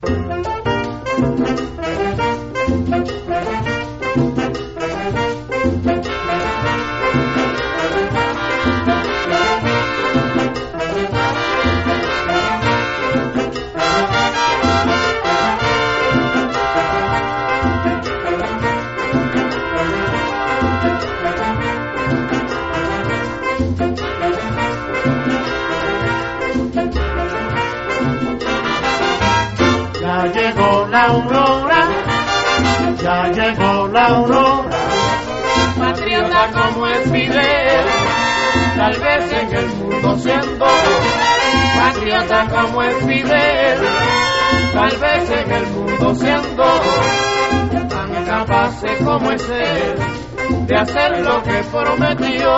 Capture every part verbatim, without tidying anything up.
Ya llegó la aurora, ya llegó la aurora, patriota como es Fidel, tal vez en el mundo siendo, patriota como es Fidel, tal vez en el mundo siendo, tan capaces como es él, de hacer lo que prometió.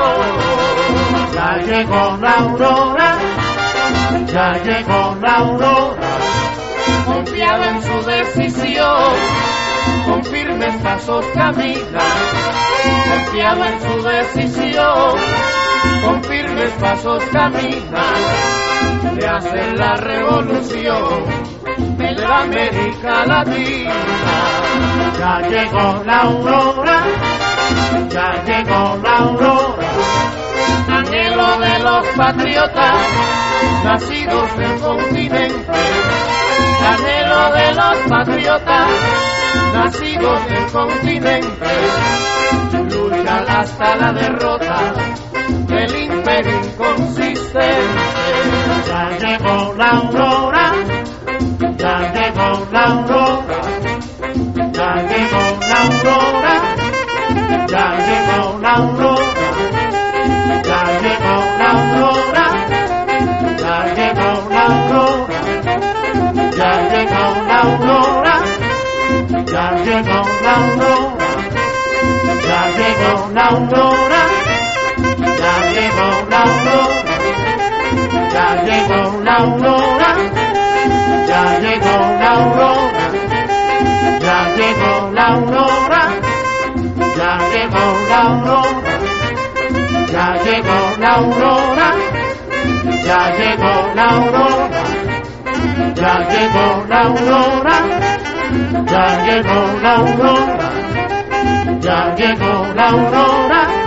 ya llegó la aurora, ya llegó la aurora, Confiado en su decisión, con firmes pasos camina, confiado en su decisión, con firmes pasos camina, de hacer la revolución de la América Latina. ya llegó la aurora, ya llegó la aurora, Anhelo de los patriotas nacidos del continente, anhelo de los patriotas nacidos del continente, luchar hasta la derrota del imperio inconsistente. ya llegó la aurora, ya llegó la aurora, ya llegó la aurora, ya llegó la aurora, ya llegó la aurora, ya llegó la aurora, ya llegó la aurora, ya llegó la aurora, ya llegó la aurora, ya llegó la aurora, ya llegó la aurora, ya llegó la aurora, ya llegó la aurora, ya llegó la aurora, ya llegó la aurora, ya llegó la aurora, ya llegó la aurora, ya llegó la aurora, ya llegó la aurora.